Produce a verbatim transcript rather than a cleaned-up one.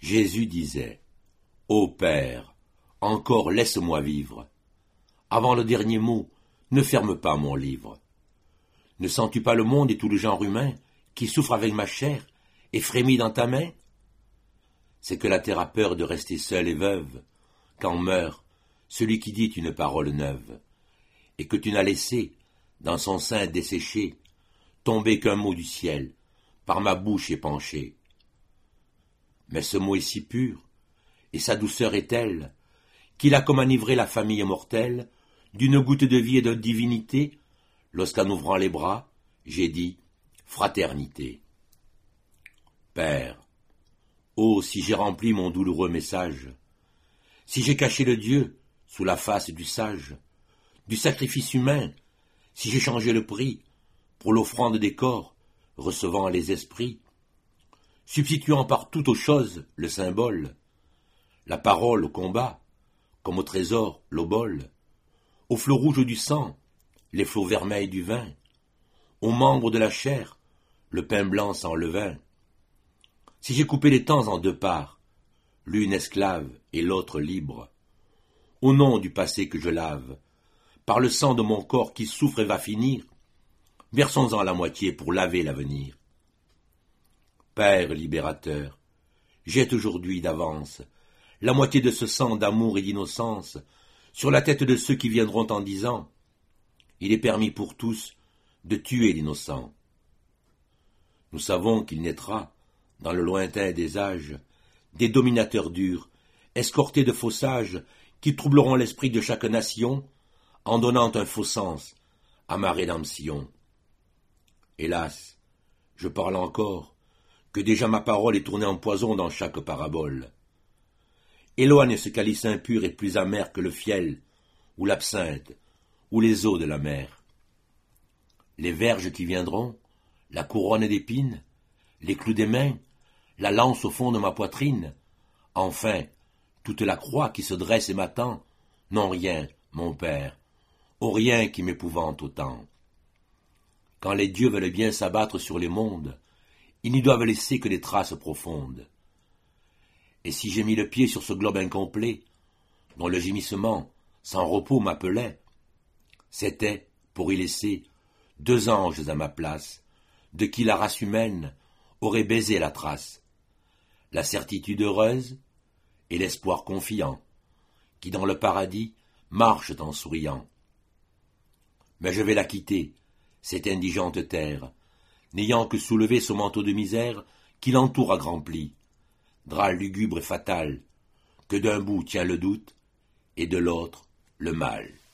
Jésus disait « Ô Père, encore laisse-moi vivre. Avant le dernier mot, ne ferme pas mon livre. Ne sens-tu pas le monde et tout le genre humain qui souffre avec ma chair et frémit dans ta main? C'est que la terre a peur de rester seule et veuve quand meurt celui qui dit une parole neuve, et que tu n'as laissé, dans son sein desséché, tomber qu'un mot du ciel, par ma bouche épanchée. Mais ce mot est si pur, et sa douceur est telle, qu'il a comme enivré la famille mortelle d'une goutte de vie et de divinité, lorsqu'en ouvrant les bras, j'ai dit « Fraternité ». Père, oh, si j'ai rempli mon douloureux message, si j'ai caché le Dieu sous la face du sage, du sacrifice humain, si j'ai changé le prix pour l'offrande des corps, recevant les esprits, substituant par toutes aux choses le symbole, la parole au combat, comme au trésor l'obole, aux flots rouges du sang, les flots vermeils du vin, aux membres de la chair, le pain blanc sans levain. Si j'ai coupé les temps en deux parts, l'une esclave et l'autre libre, au nom du passé que je lave, par le sang de mon corps qui souffre et va finir, versons-en la moitié pour laver l'avenir. Père libérateur, jette aujourd'hui d'avance la moitié de ce sang d'amour et d'innocence sur la tête de ceux qui viendront en disant « Il est permis pour tous de tuer l'innocent ». Nous savons qu'il naîtra, dans le lointain des âges, des dominateurs durs, escortés de faux sages, qui troubleront l'esprit de chaque nation, en donnant un faux sens à ma rédemption. Hélas, je parle encore, que déjà ma parole est tournée en poison dans chaque parabole. Éloigne ce calice impur et plus amer que le fiel, ou l'absinthe, ou les eaux de la mer. Les verges qui viendront, la couronne d'épines, les clous des mains, la lance au fond de ma poitrine, enfin, toute la croix qui se dresse et m'attend, n'ont rien, mon Père, ont rien qui m'épouvante autant. Quand les dieux veulent bien s'abattre sur les mondes, ils n'y doivent laisser que des traces profondes. Et si j'ai mis le pied sur ce globe incomplet, dont le gémissement, sans repos, m'appelait, c'était pour y laisser deux anges à ma place, de qui la race humaine aurait baisé la trace, la certitude heureuse et l'espoir confiant, qui dans le paradis marchent en souriant. Mais je vais la quitter, cette indigente terre, n'ayant que soulevé ce manteau de misère qui l'entoure à grands plis, drap lugubre et fatal, que d'un bout tient le doute et de l'autre le mal.